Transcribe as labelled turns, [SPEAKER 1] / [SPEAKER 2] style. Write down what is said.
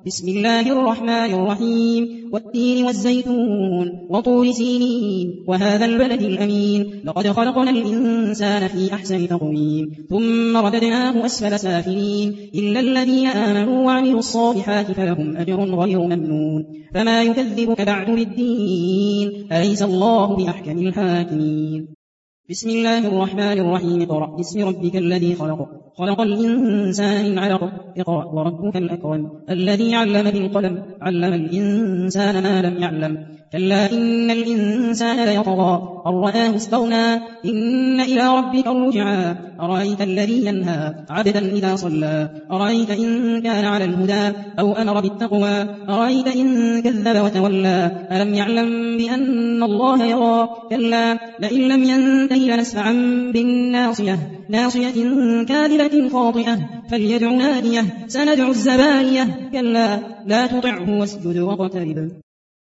[SPEAKER 1] بسم الله الرحمن الرحيم والتين والزيتون وطور سينين وهذا البلد الأمين لقد خلقنا الإنسان في أحسن تقويم ثم رددناه أسفل سافلين إلا الذين آمنوا وعملوا الصالحات فلهم أجر غير ممنون فما يكذبك بعد بالدين أليس الله بأحكم الحاكمين بسم الله الرحمن الرحيم اقرأ باسم ربك الذي خلق الإنسان من علق اقرأ وربك الأكرم الذي علم بالقلم علم الإنسان ما لم يعلم كلا إن الإنسان ليطغى أن رآه استغنى إن إلى ربك الرجعى أرأيت الذي ينهى عبدا إذا صلى أرأيت إن كان على الهدى أو أمر بالتقوى أرأيت إن كذب وتولى ألم يعلم بأن الله يرى كلا لئن لم ينته لنسفعا بالناصية ناصية كاذبة خاطئة فليدع ناديه سندع الزبانية كلا لا تطعه واسجد واقترب